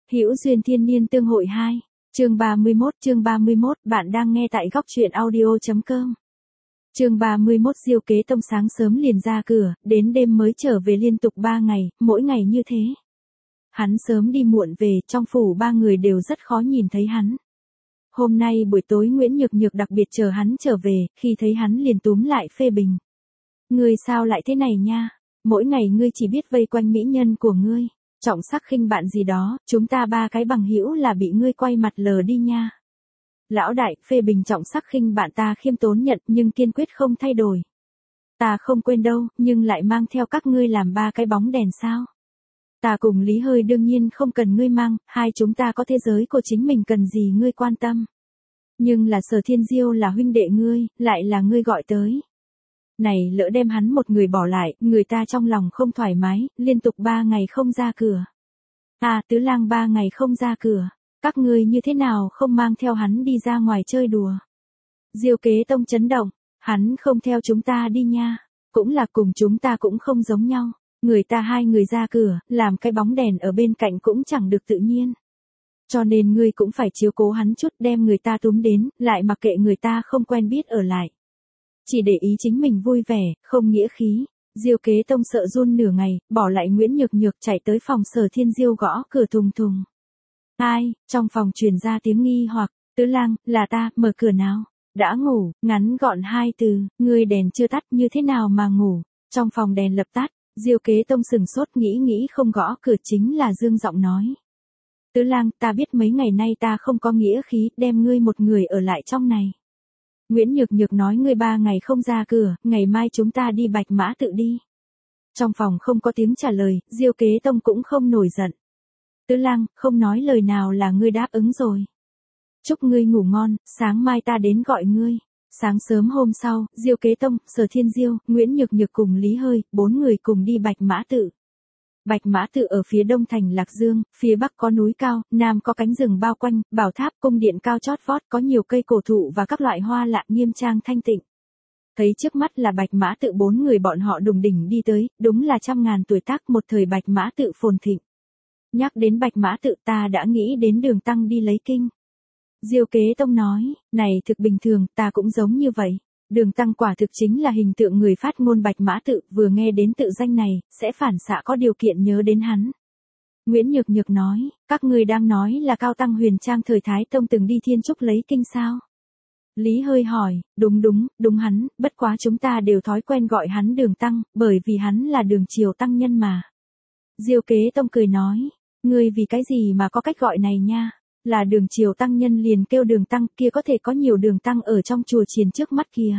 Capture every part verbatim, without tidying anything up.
Hữu duyên thiên niên tương hội hai, chương ba mươi mốt, chương ba mươi mốt, bạn đang nghe tại góc truyện audio chấm com. Chương ba mươi mốt, Diêu Kế Tông sáng sớm liền ra cửa, đến đêm mới trở về liên tục ba ngày, mỗi ngày như thế. Hắn sớm đi muộn về, trong phủ ba người đều rất khó nhìn thấy hắn. Hôm nay buổi tối Nguyễn Nhược Nhược đặc biệt chờ hắn trở về, khi thấy hắn liền túm lại phê bình. Ngươi sao lại thế này nha, mỗi ngày ngươi chỉ biết vây quanh mỹ nhân của ngươi. Trọng sắc khinh bạn gì đó, chúng ta ba cái bằng hữu là bị ngươi quay mặt lờ đi nha. Lão đại, phê bình trọng sắc khinh bạn ta khiêm tốn nhận nhưng kiên quyết không thay đổi. Ta không quên đâu, nhưng lại mang theo các ngươi làm ba cái bóng đèn sao. Ta cùng Lý Hơi đương nhiên không cần ngươi mang, hai chúng ta có thế giới của chính mình cần gì ngươi quan tâm. Nhưng là Sở Thiên Diêu là huynh đệ ngươi, lại là ngươi gọi tới. Này lỡ đem hắn một người bỏ lại, người ta trong lòng không thoải mái, liên tục ba ngày không ra cửa. À, Tứ Lang ba ngày không ra cửa, các ngươi như thế nào không mang theo hắn đi ra ngoài chơi đùa. Diêu Kế Tông chấn động, hắn không theo chúng ta đi nha, cũng là cùng chúng ta cũng không giống nhau, người ta hai người ra cửa, làm cái bóng đèn ở bên cạnh cũng chẳng được tự nhiên. Cho nên ngươi cũng phải chiếu cố hắn chút đem người ta túm đến, lại mặc kệ người ta không quen biết ở lại. Chỉ để ý chính mình vui vẻ, không nghĩa khí. Diêu Kế Tông sợ run nửa ngày, bỏ lại Nguyễn Nhược Nhược chạy tới phòng Sở Thiên Diêu gõ cửa thùng thùng. Ai, trong phòng truyền ra tiếng nghi hoặc, Tứ Lang, là ta, mở cửa nào. Đã ngủ, ngắn gọn hai từ, ngươi đèn chưa tắt như thế nào mà ngủ. Trong phòng đèn lập tắt, Diêu Kế Tông sừng sốt nghĩ nghĩ không gõ cửa chính là dương giọng nói. Tứ Lang, ta biết mấy ngày nay ta không có nghĩa khí, đem ngươi một người ở lại trong này. Nguyễn Nhược Nhược nói ngươi ba ngày không ra cửa, ngày mai chúng ta đi Bạch Mã Tự đi. Trong phòng không có tiếng trả lời, Diêu Kế Tông cũng không nổi giận. Tứ Lang, không nói lời nào là ngươi đáp ứng rồi. Chúc ngươi ngủ ngon, sáng mai ta đến gọi ngươi. Sáng sớm hôm sau, Diêu Kế Tông, Sở Thiên Diêu, Nguyễn Nhược Nhược cùng Lý Hơi, bốn người cùng đi Bạch Mã Tự. Bạch Mã Tự ở phía đông thành Lạc Dương, phía bắc có núi cao, nam có cánh rừng bao quanh, bảo tháp cung điện cao chót vót có nhiều cây cổ thụ và các loại hoa lạ nghiêm trang thanh tịnh. Thấy trước mắt là Bạch Mã Tự bốn người bọn họ đùng đỉnh đi tới, đúng là trăm ngàn tuổi tác một thời Bạch Mã Tự phồn thịnh. Nhắc đến Bạch Mã Tự ta đã nghĩ đến Đường Tăng đi lấy kinh. Diêu Kế Tông nói, này thực bình thường, ta cũng giống như vậy. Đường Tăng quả thực chính là hình tượng người phát ngôn Bạch Mã Tự, vừa nghe đến tự danh này, sẽ phản xạ có điều kiện nhớ đến hắn. Nguyễn Nhược Nhược nói, các ngươi đang nói là Cao Tăng Huyền Trang thời Thái Tông từng đi Thiên Trúc lấy kinh sao? Lý Hơi hỏi, đúng đúng, đúng hắn, bất quá chúng ta đều thói quen gọi hắn Đường Tăng, bởi vì hắn là Đường Triều Tăng nhân mà. Diêu Kế Tông cười nói, ngươi vì cái gì mà có cách gọi này nha? Là Đường Triều Tăng nhân liền kêu Đường Tăng, kia có thể có nhiều Đường Tăng ở trong chùa chiền trước mắt kìa.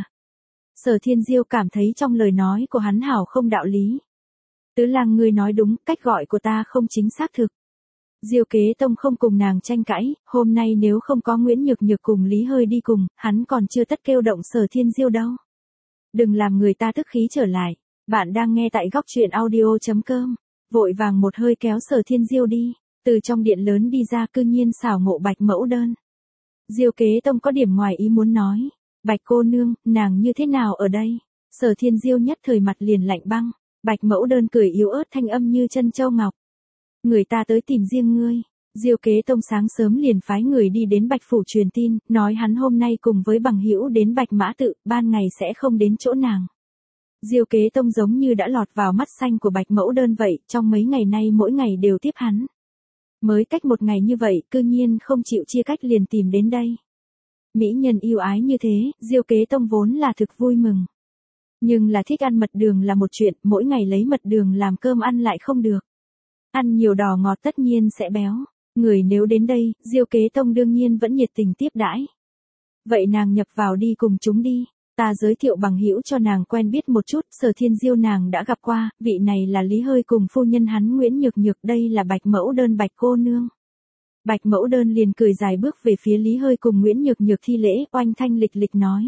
Sở Thiên Diêu cảm thấy trong lời nói của hắn hảo không đạo lý. Tứ Lang ngươi nói đúng, cách gọi của ta không chính xác thực. Diêu Kế Tông không cùng nàng tranh cãi, hôm nay nếu không có Nguyễn Nhược Nhược cùng Lý Hơi đi cùng, hắn còn chưa tất kêu động Sở Thiên Diêu đâu. Đừng làm người ta tức khí trở lại, bạn đang nghe tại góc truyện audio chấm com, vội vàng một hơi kéo Sở Thiên Diêu đi. Từ trong điện lớn đi ra cư nhiên xảo ngộ Bạch Mẫu Đơn. Diêu Kế Tông có điểm ngoài ý muốn nói. Bạch cô nương, nàng như thế nào ở đây? Sở Thiên Diêu nhất thời mặt liền lạnh băng. Bạch Mẫu Đơn cười yếu ớt thanh âm như chân châu ngọc. Người ta tới tìm riêng ngươi. Diêu Kế Tông sáng sớm liền phái người đi đến Bạch Phủ truyền tin, nói hắn hôm nay cùng với bằng hữu đến Bạch Mã Tự, ban ngày sẽ không đến chỗ nàng. Diêu Kế Tông giống như đã lọt vào mắt xanh của Bạch Mẫu Đơn vậy, trong mấy ngày nay mỗi ngày đều tiếp hắn. Mới cách một ngày như vậy, cư nhiên không chịu chia cách liền tìm đến đây. Mỹ nhân yêu ái như thế, Diêu Kế Tông vốn là thực vui mừng. Nhưng là thích ăn mật đường là một chuyện, mỗi ngày lấy mật đường làm cơm ăn lại không được. Ăn nhiều đỏ ngọt tất nhiên sẽ béo. Người nếu đến đây, Diêu Kế Tông đương nhiên vẫn nhiệt tình tiếp đãi. Vậy nàng nhập vào đi cùng chúng đi. Ta giới thiệu bằng hữu cho nàng quen biết một chút, Sở Thiên Diêu nàng đã gặp qua, vị này là Lý Hơi cùng phu nhân hắn Nguyễn Nhược Nhược, đây là Bạch Mẫu Đơn Bạch cô nương. Bạch Mẫu Đơn liền cười dài bước về phía Lý Hơi cùng Nguyễn Nhược Nhược thi lễ, oanh thanh lịch lịch nói.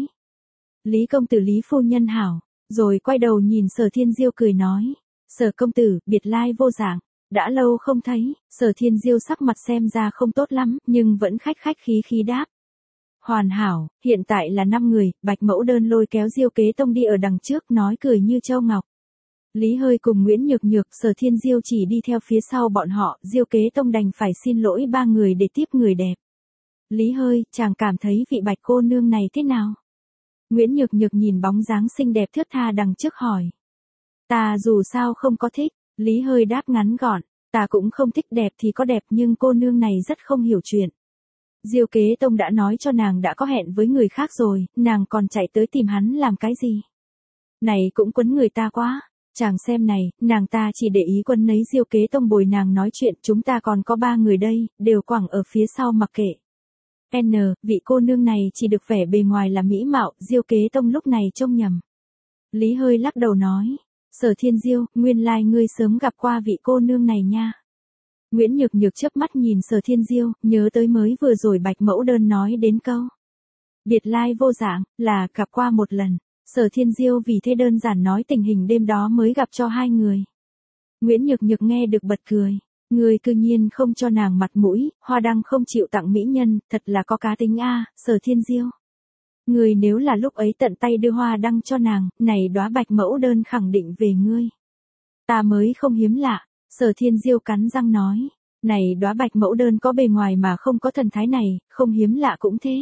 Lý công tử Lý phu nhân hảo, rồi quay đầu nhìn Sở Thiên Diêu cười nói. Sở công tử, biệt lai vô dạng, đã lâu không thấy, Sở Thiên Diêu sắc mặt xem ra không tốt lắm, nhưng vẫn khách khách khí khí đáp. Hoàn hảo, hiện tại là năm người, Bạch Mẫu Đơn lôi kéo Diêu Kế Tông đi ở đằng trước nói cười như châu ngọc. Lý Hơi cùng Nguyễn Nhược Nhược, Sở Thiên Diêu chỉ đi theo phía sau bọn họ, Diêu Kế Tông đành phải xin lỗi ba người để tiếp người đẹp. Lý Hơi, chàng cảm thấy vị Bạch cô nương này thế nào? Nguyễn Nhược Nhược nhìn bóng dáng xinh đẹp thướt tha đằng trước hỏi. Ta dù sao không có thích, Lý Hơi đáp ngắn gọn, ta cũng không thích đẹp thì có đẹp nhưng cô nương này rất không hiểu chuyện. Diêu Kế Tông đã nói cho nàng đã có hẹn với người khác rồi, nàng còn chạy tới tìm hắn làm cái gì? Này cũng quấn người ta quá. Chàng xem này, nàng ta chỉ để ý quấn nấy Diêu Kế Tông bồi nàng nói chuyện, chúng ta còn có ba người đây, đều quẳng ở phía sau mặc kệ. N, vị cô nương này chỉ được vẻ bề ngoài là mỹ mạo, Diêu Kế Tông lúc này trông nhầm. Lý Hơi lắc đầu nói, Sở Thiên Diêu, nguyên lai ngươi sớm gặp qua vị cô nương này nha. Nguyễn Nhược Nhược chớp mắt nhìn Sở Thiên Diêu, nhớ tới mới vừa rồi Bạch Mẫu Đơn nói đến câu. Biệt lai vô dạng, là gặp qua một lần. Sở Thiên Diêu vì thế đơn giản nói tình hình đêm đó mới gặp cho hai người. Nguyễn Nhược Nhược nghe được bật cười. Người cư nhiên không cho nàng mặt mũi, hoa đăng không chịu tặng mỹ nhân, thật là có cá tính a, Sở Thiên Diêu. Người nếu là lúc ấy tận tay đưa hoa đăng cho nàng, này đóa Bạch Mẫu Đơn khẳng định về ngươi. Ta mới không hiếm lạ, Sở Thiên Diêu cắn răng nói. Này đóa Bạch Mẫu Đơn có bề ngoài mà không có thần thái này, không hiếm lạ cũng thế.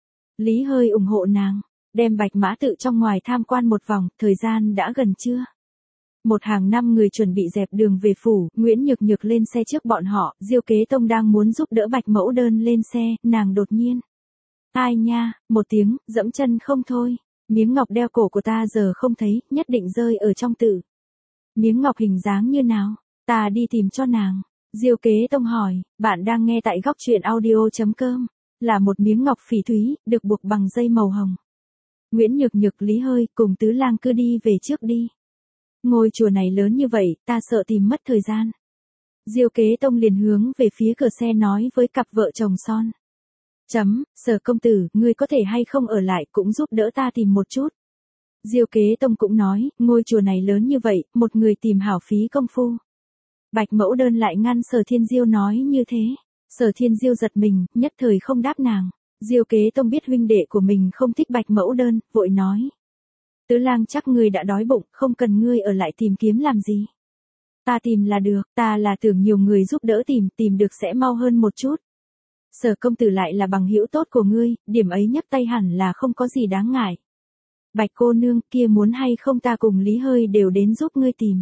Lý Hơi ủng hộ nàng. Đem Bạch Mã Tự trong ngoài tham quan một vòng, thời gian đã gần trưa. Một hàng năm người chuẩn bị dẹp đường về phủ, Nguyễn Nhược Nhược lên xe trước bọn họ, Diêu Kế Tông đang muốn giúp đỡ Bạch Mẫu Đơn lên xe, nàng đột nhiên. Ai nha, một tiếng, dẫm chân không thôi, miếng ngọc đeo cổ của ta giờ không thấy, nhất định rơi ở trong tự. Miếng ngọc hình dáng như nào, ta đi tìm cho nàng. Diêu Kế Tông hỏi, bạn đang nghe tại góc truyện audio chấm com, là một miếng ngọc phỉ thúy, được buộc bằng dây màu hồng. Nguyễn Nhược Nhược, Lý Hơi, cùng Tứ Lang cứ đi về trước đi. Ngôi chùa này lớn như vậy, ta sợ tìm mất thời gian. Diêu Kế Tông liền hướng về phía cửa xe nói với cặp vợ chồng son. Chấm, Sở công tử, ngươi có thể hay không ở lại cũng giúp đỡ ta tìm một chút. Diêu Kế Tông cũng nói, ngôi chùa này lớn như vậy, một người tìm hảo phí công phu. Bạch Mẫu Đơn lại ngăn Sở Thiên Diêu nói như thế. Sở Thiên Diêu giật mình, nhất thời không đáp nàng. Diêu Kế Tông biết huynh đệ của mình không thích Bạch Mẫu Đơn, vội nói. Tứ Lang chắc ngươi đã đói bụng, không cần ngươi ở lại tìm kiếm làm gì. Ta tìm là được, ta là tưởng nhiều người giúp đỡ tìm, tìm được sẽ mau hơn một chút. Sở công tử lại là bằng hữu tốt của ngươi, điểm ấy nhấc tay hẳn là không có gì đáng ngại. Bạch cô nương kia muốn hay không ta cùng Lý Hơi đều đến giúp ngươi tìm.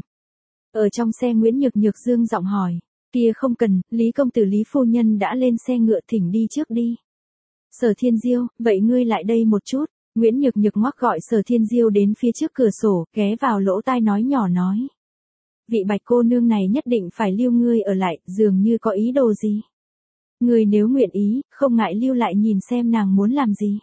Ở trong xe Nguyễn Nhược Nhược dương giọng hỏi, kia không cần, Lý công tử Lý phu nhân đã lên xe ngựa thỉnh đi trước đi. Sở Thiên Diêu, vậy ngươi lại đây một chút. Nguyễn Nhược Nhược ngoắc gọi Sở Thiên Diêu đến phía trước cửa sổ, ghé vào lỗ tai nói nhỏ nói. Vị Bạch cô nương này nhất định phải lưu ngươi ở lại, dường như có ý đồ gì. Ngươi nếu nguyện ý, không ngại lưu lại nhìn xem nàng muốn làm gì.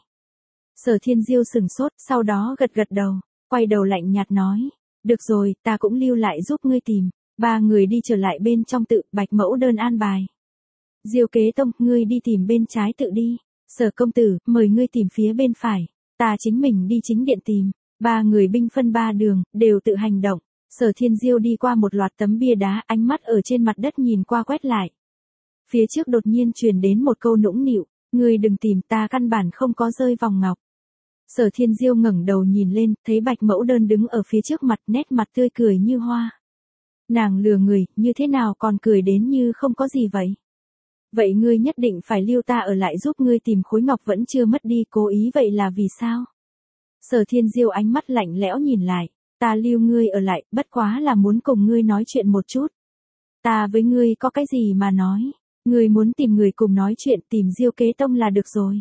Sở Thiên Diêu sừng sốt, sau đó gật gật đầu, quay đầu lạnh nhạt nói. Được rồi, ta cũng lưu lại giúp ngươi tìm. Ba người đi trở lại bên trong tự, Bạch Mẫu Đơn an bài. Diêu Kế Tông, ngươi đi tìm bên trái tự đi. Sở công tử, mời ngươi tìm phía bên phải. Ta chính mình đi chính điện tìm. Ba người binh phân ba đường, đều tự hành động. Sở Thiên Diêu đi qua một loạt tấm bia đá, ánh mắt ở trên mặt đất nhìn qua quét lại. Phía trước đột nhiên truyền đến một câu nũng nịu, ngươi đừng tìm, ta căn bản không có rơi vòng ngọc. Sở Thiên Diêu ngẩng đầu nhìn lên, thấy Bạch Mẫu Đơn đứng ở phía trước mặt, nét mặt tươi cười như hoa. Nàng lừa người, như thế nào còn cười đến như không có gì vậy? Vậy ngươi nhất định phải lưu ta ở lại giúp ngươi tìm khối ngọc vẫn chưa mất đi, cố ý vậy là vì sao? Sở Thiên Diêu ánh mắt lạnh lẽo nhìn lại, ta lưu ngươi ở lại, bất quá là muốn cùng ngươi nói chuyện một chút. Ta với ngươi có cái gì mà nói, ngươi muốn tìm người cùng nói chuyện, tìm Diêu Kế Tông là được rồi.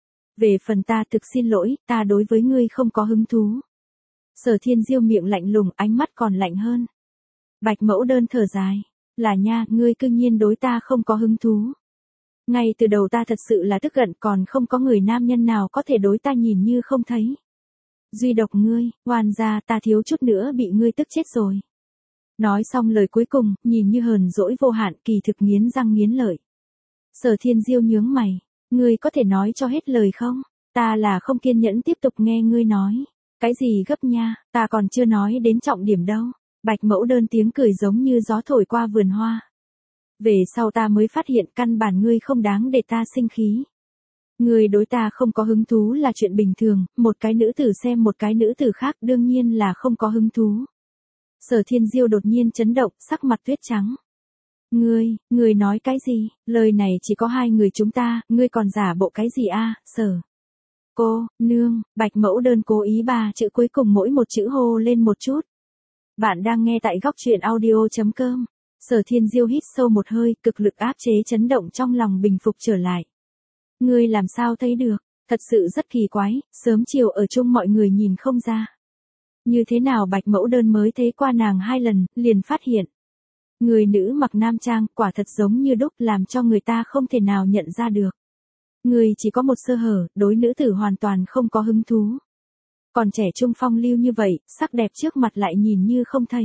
Về phần ta thực xin lỗi, ta đối với ngươi không có hứng thú. Sở Thiên Diêu miệng lạnh lùng, ánh mắt còn lạnh hơn. Bạch Mẫu Đơn thở dài, là nha, ngươi cư nhiên đối ta không có hứng thú. Ngay từ đầu ta thật sự là tức giận, còn không có người nam nhân nào có thể đối ta nhìn như không thấy. Duy độc ngươi, oan gia, ta thiếu chút nữa bị ngươi tức chết rồi. Nói xong lời cuối cùng, nhìn như hờn dỗi vô hạn, kỳ thực nghiến răng nghiến lợi. Sở Thiên Diêu nhướng mày, ngươi có thể nói cho hết lời không? Ta là không kiên nhẫn tiếp tục nghe ngươi nói. Cái gì gấp nha, ta còn chưa nói đến trọng điểm đâu. Bạch Mẫu Đơn tiếng cười giống như gió thổi qua vườn hoa. Về sau ta mới phát hiện căn bản ngươi không đáng để ta sinh khí. Ngươi đối ta không có hứng thú là chuyện bình thường, một cái nữ tử xem một cái nữ tử khác đương nhiên là không có hứng thú. Sở Thiên Diêu đột nhiên chấn động, sắc mặt tuyết trắng. Ngươi, ngươi nói cái gì, lời này chỉ có hai người chúng ta, ngươi còn giả bộ cái gì a? Sở cô, nương, Bạch Mẫu Đơn cố ý ba chữ cuối cùng mỗi một chữ hô lên một chút. Bạn đang nghe tại góc truyện audio.com. Sở Thiên Diêu hít sâu một hơi, cực lực áp chế chấn động trong lòng bình phục trở lại. Ngươi làm sao thấy được, thật sự rất kỳ quái, sớm chiều ở chung mọi người nhìn không ra. Như thế nào Bạch Mẫu Đơn mới thấy qua nàng hai lần, liền phát hiện. Người nữ mặc nam trang, quả thật giống như đúc, làm cho người ta không thể nào nhận ra được. Người chỉ có một sơ hở, đối nữ tử hoàn toàn không có hứng thú. Còn trẻ trung phong lưu như vậy, sắc đẹp trước mặt lại nhìn như không thấy.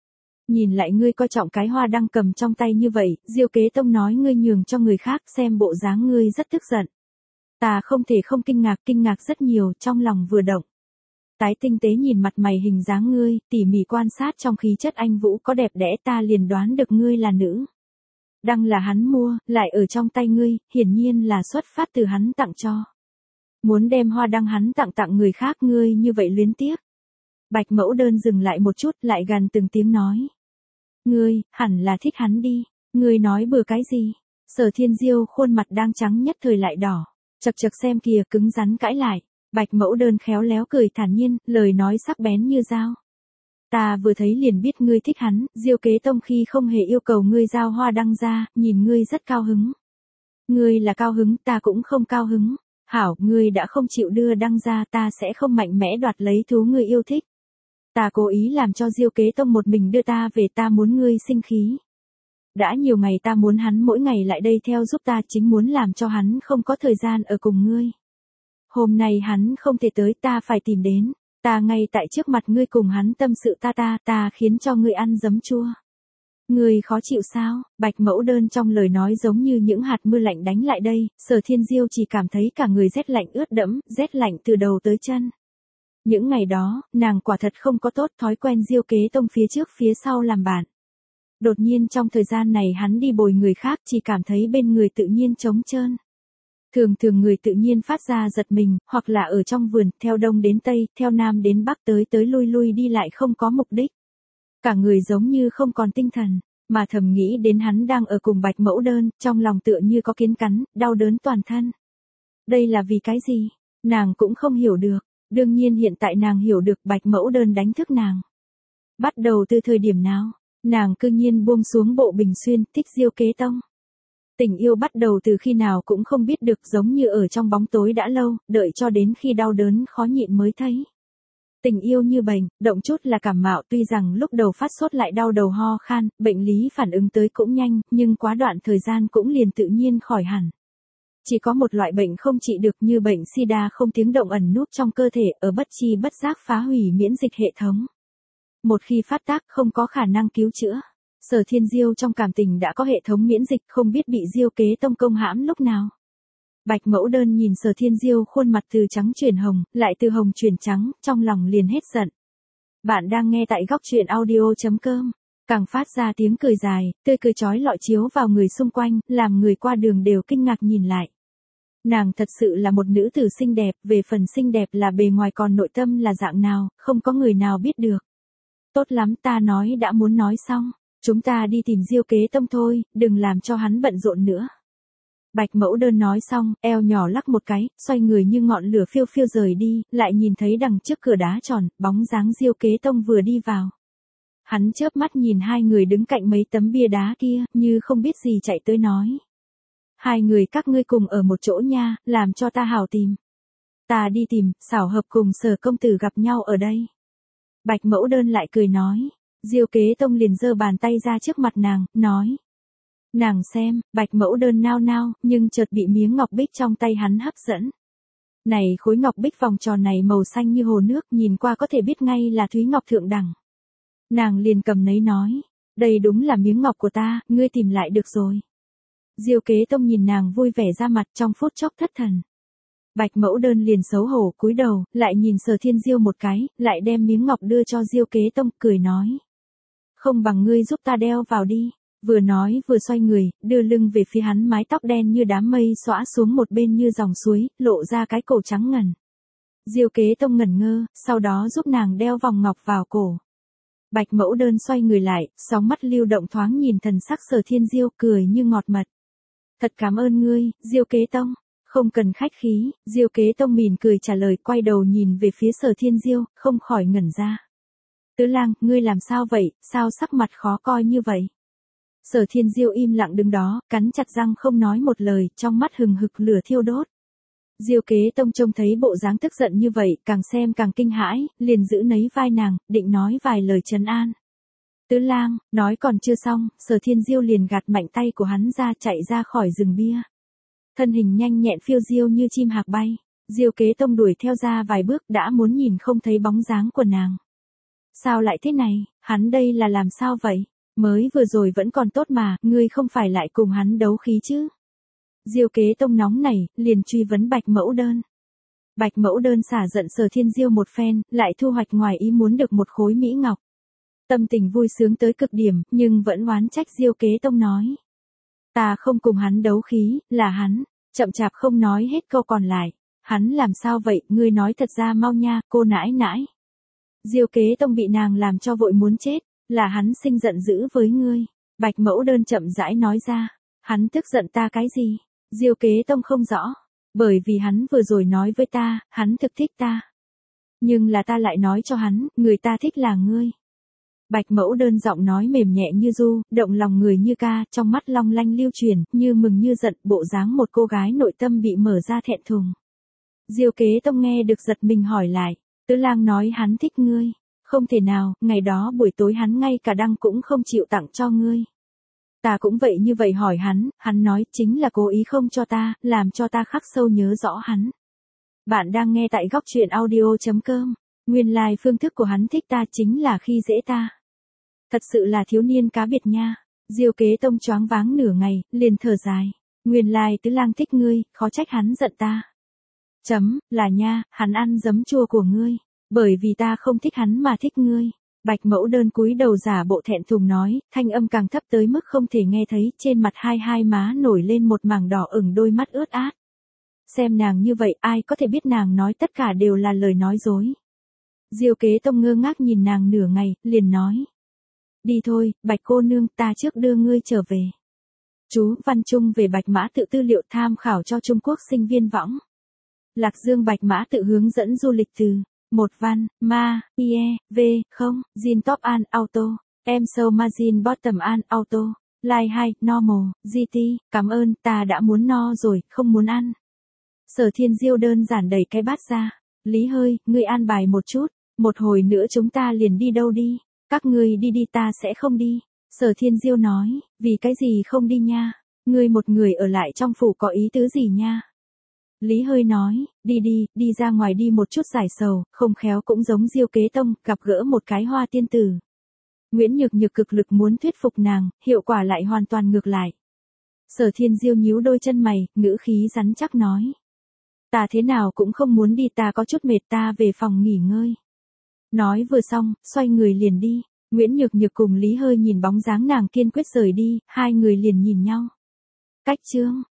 Nhìn lại ngươi coi trọng cái hoa đang cầm trong tay như vậy, Diêu Kế Tông nói ngươi nhường cho người khác, xem bộ dáng ngươi rất tức giận. Ta không thể không kinh ngạc, kinh ngạc rất nhiều, trong lòng vừa động. Tái tinh tế nhìn mặt mày hình dáng ngươi, tỉ mỉ quan sát trong khí chất anh vũ có đẹp đẽ, ta liền đoán được ngươi là nữ. Đăng là hắn mua, lại ở trong tay ngươi, hiển nhiên là xuất phát từ hắn tặng cho. Muốn đem hoa đăng hắn tặng tặng người khác, ngươi như vậy luyến tiếc. Bạch Mẫu Đơn dừng lại một chút, lại gần từng tiếng nói. Ngươi, hẳn là thích hắn đi, ngươi nói bừa cái gì? Sở Thiên Diêu khuôn mặt đang trắng nhất thời lại đỏ, chật chật xem kìa, cứng rắn cãi lại. Bạch Mẫu Đơn khéo léo cười thản nhiên, lời nói sắc bén như dao. Ta vừa thấy liền biết ngươi thích hắn, Diêu Kế Tông khi không hề yêu cầu ngươi giao hoa đăng ra, nhìn ngươi rất cao hứng. Ngươi là cao hứng, ta cũng không cao hứng. Hảo, ngươi đã không chịu đưa đăng ra, ta sẽ không mạnh mẽ đoạt lấy thú ngươi yêu thích. Ta cố ý làm cho Diêu Kế Tông một mình đưa ta về, ta muốn ngươi sinh khí. Đã nhiều ngày ta muốn hắn mỗi ngày lại đây theo giúp ta, chính muốn làm cho hắn không có thời gian ở cùng ngươi. Hôm nay hắn không thể tới, ta phải tìm đến. Ta ngay tại trước mặt ngươi cùng hắn tâm sự ta ta, ta khiến cho ngươi ăn giấm chua. Ngươi khó chịu sao? Bạch Mẫu Đơn trong lời nói giống như những hạt mưa lạnh đánh lại đây, Sở Thiên Diêu chỉ cảm thấy cả người rét lạnh ướt đẫm, rét lạnh từ đầu tới chân. Những ngày đó, nàng quả thật không có tốt thói quen Diêu Kế Tông phía trước phía sau làm bạn. Đột nhiên trong thời gian này hắn đi bồi người khác, chỉ cảm thấy bên người tự nhiên trống trơn. Thường thường người tự nhiên phát ra giật mình, hoặc là ở trong vườn, theo đông đến tây, theo nam đến bắc tới tới lui lui đi lại không có mục đích. Cả người giống như không còn tinh thần, mà thầm nghĩ đến hắn đang ở cùng Bạch Mẫu Đơn, trong lòng tựa như có kiến cắn, đau đớn toàn thân. Đây là vì cái gì? Nàng cũng không hiểu được, đương nhiên hiện tại nàng hiểu được Bạch Mẫu Đơn đánh thức nàng. Bắt đầu từ thời điểm nào, nàng cư nhiên buông xuống bộ bình xuyên, thích Diêu Kế Tông. Tình yêu bắt đầu từ khi nào cũng không biết được, giống như ở trong bóng tối đã lâu, đợi cho đến khi đau đớn khó nhịn mới thấy. Tình yêu như bệnh, động chút là cảm mạo, tuy rằng lúc đầu phát sốt lại đau đầu ho khan, bệnh lý phản ứng tới cũng nhanh, nhưng quá đoạn thời gian cũng liền tự nhiên khỏi hẳn. Chỉ có một loại bệnh không trị được như bệnh sida không tiếng động ẩn núp trong cơ thể, ở bất chi bất giác phá hủy miễn dịch hệ thống. Một khi phát tác không có khả năng cứu chữa. Sở Thiên Diêu trong cảm tình đã có hệ thống miễn dịch, không biết bị Diêu Kế Tông công hãm lúc nào. Bạch Mẫu Đơn nhìn Sở Thiên Diêu khuôn mặt từ trắng chuyển hồng, lại từ hồng chuyển trắng, trong lòng liền hết giận. Bạn đang nghe tại góc truyện audio.com. Càng phát ra tiếng cười dài, tươi cười chói lọi chiếu vào người xung quanh, làm người qua đường đều kinh ngạc nhìn lại. Nàng thật sự là một nữ tử xinh đẹp, về phần xinh đẹp là bề ngoài, còn nội tâm là dạng nào, không có người nào biết được. Tốt lắm, ta nói đã muốn nói xong. Chúng ta đi tìm Diêu Kế Tông thôi, đừng làm cho hắn bận rộn nữa. Bạch Mẫu Đơn nói xong, eo nhỏ lắc một cái, xoay người như ngọn lửa phiêu phiêu rời đi, lại nhìn thấy đằng trước cửa đá tròn, bóng dáng Diêu Kế Tông vừa đi vào. Hắn chớp mắt nhìn hai người đứng cạnh mấy tấm bia đá kia, như không biết gì chạy tới nói. Hai người các ngươi cùng ở một chỗ nha, làm cho ta hảo tìm. Ta đi tìm, xảo hợp cùng Sở công tử gặp nhau ở đây. Bạch Mẫu Đơn lại cười nói. Diêu Kế Tông liền giơ bàn tay ra trước mặt nàng, nói. Nàng xem, Bạch Mẫu Đơn nao nao, nhưng chợt bị miếng ngọc bích trong tay hắn hấp dẫn. Này khối ngọc bích vòng tròn này màu xanh như hồ nước, nhìn qua có thể biết ngay là thúy ngọc thượng đẳng. Nàng liền cầm nấy nói, đây đúng là miếng ngọc của ta, ngươi tìm lại được rồi. Diêu Kế Tông nhìn nàng vui vẻ ra mặt, trong phút chốc thất thần. Bạch Mẫu Đơn liền xấu hổ cúi đầu, lại nhìn Sở Thiên Diêu một cái, lại đem miếng ngọc đưa cho Diêu Kế Tông, cười nói. Không bằng ngươi giúp ta đeo vào đi. Vừa nói vừa xoay người, đưa lưng về phía hắn, mái tóc đen như đám mây xõa xuống một bên như dòng suối, lộ ra cái cổ trắng ngần. Diêu Kế Tông ngẩn ngơ, sau đó giúp nàng đeo vòng ngọc vào cổ. Bạch Mẫu Đơn xoay người lại, sóng mắt lưu động thoáng nhìn thần sắc Sở Thiên Diêu, cười như ngọt mật. Thật cảm ơn ngươi, Diêu Kế Tông. Không cần khách khí, Diêu Kế Tông mỉm cười trả lời, quay đầu nhìn về phía Sở Thiên Diêu, không khỏi ngẩn ra. Tứ Lang, ngươi làm sao vậy, sao sắc mặt khó coi như vậy? Sở Thiên Diêu im lặng đứng đó, cắn chặt răng không nói một lời, trong mắt hừng hực lửa thiêu đốt. Diêu Kế Tông trông thấy bộ dáng tức giận như vậy, càng xem càng kinh hãi, liền giữ nấy vai nàng, định nói vài lời trấn an. Tứ Lang, nói còn chưa xong, Sở Thiên Diêu liền gạt mạnh tay của hắn ra, chạy ra khỏi rừng bia. Thân hình nhanh nhẹn phiêu diêu như chim hạc bay, Diêu Kế Tông đuổi theo ra vài bước, đã muốn nhìn không thấy bóng dáng của nàng. Sao lại thế này, hắn đây là làm sao vậy? Mới vừa rồi vẫn còn tốt mà, ngươi không phải lại cùng hắn đấu khí chứ? Diêu Kế Tông nóng nảy, liền truy vấn Bạch Mẫu Đơn. Bạch Mẫu Đơn xả giận Sở Thiên Diêu một phen, lại thu hoạch ngoài ý muốn được một khối mỹ ngọc. Tâm tình vui sướng tới cực điểm, nhưng vẫn oán trách Diêu Kế Tông nói. Ta không cùng hắn đấu khí, là hắn. Chậm chạp không nói hết câu còn lại. Hắn làm sao vậy, ngươi nói thật ra mau nha, cô nãi nãi. Diêu Kế Tông bị nàng làm cho vội muốn chết, là hắn sinh giận dữ với ngươi. Bạch Mẫu Đơn chậm rãi nói ra. Hắn tức giận ta cái gì? Diêu Kế Tông không rõ. Bởi vì hắn vừa rồi nói với ta, hắn thực thích ta. Nhưng là ta lại nói cho hắn, người ta thích là ngươi. Bạch Mẫu Đơn giọng nói mềm nhẹ như du, động lòng người như ca, trong mắt long lanh lưu truyền, như mừng như giận, bộ dáng một cô gái nội tâm bị mở ra thẹn thùng. Diêu Kế Tông nghe được giật mình hỏi lại, Tứ Lang nói hắn thích ngươi, không thể nào, ngày đó buổi tối hắn ngay cả đăng cũng không chịu tặng cho ngươi. Ta cũng vậy như vậy hỏi hắn, hắn nói chính là cố ý không cho ta, làm cho ta khắc sâu nhớ rõ hắn. Bạn đang nghe tại góc truyện audio chấm com, nguyên lai like phương thức của hắn thích ta chính là khi dễ ta. Thật sự là thiếu niên cá biệt nha. Diêu Kế Tông choáng váng nửa ngày, liền thở dài. Nguyên lai Tứ Lang thích ngươi, khó trách hắn giận ta. Chấm, là nha, hắn ăn giấm chua của ngươi. Bởi vì ta không thích hắn mà thích ngươi. Bạch Mẫu Đơn cúi đầu giả bộ thẹn thùng nói, thanh âm càng thấp tới mức không thể nghe thấy, trên mặt hai hai má nổi lên một mảng đỏ ửng, đôi mắt ướt át. Xem nàng như vậy, ai có thể biết nàng nói tất cả đều là lời nói dối. Diêu Kế Tông ngơ ngác nhìn nàng nửa ngày, liền nói. Đi thôi, Bạch cô nương, ta trước đưa ngươi trở về. Chú Văn Trung về Bạch Mã Tự tư liệu tham khảo cho Trung Quốc sinh viên võng. Lạc Dương Bạch Mã Tự hướng dẫn du lịch từ một văn, ma, ie, v, không, Zin Top An Auto, em sâu Mazin Bottom An Auto, Line hai, Normal, giê tê, cảm ơn, ta đã muốn no rồi, không muốn ăn. Sở Thiên Diêu đơn giản đẩy cái bát ra. Lý Hơi, ngươi an bài một chút, một hồi nữa chúng ta liền đi đâu đi. Các ngươi đi đi ta sẽ không đi. Sở Thiên Diêu nói, vì cái gì không đi nha? Ngươi một người ở lại trong phủ có ý tứ gì nha? Lý Hơi nói, đi đi, đi ra ngoài đi một chút giải sầu, không khéo cũng giống Diêu Kế Tông, gặp gỡ một cái hoa tiên tử. Nguyễn Nhược Nhược cực lực muốn thuyết phục nàng, hiệu quả lại hoàn toàn ngược lại. Sở Thiên Diêu nhíu đôi chân mày, ngữ khí rắn chắc nói. Ta thế nào cũng không muốn đi, ta có chút mệt, ta về phòng nghỉ ngơi. Nói vừa xong, xoay người liền đi. Nguyễn Nhược Nhược cùng Lý Hơi nhìn bóng dáng nàng kiên quyết rời đi, hai người liền nhìn nhau. Cách chương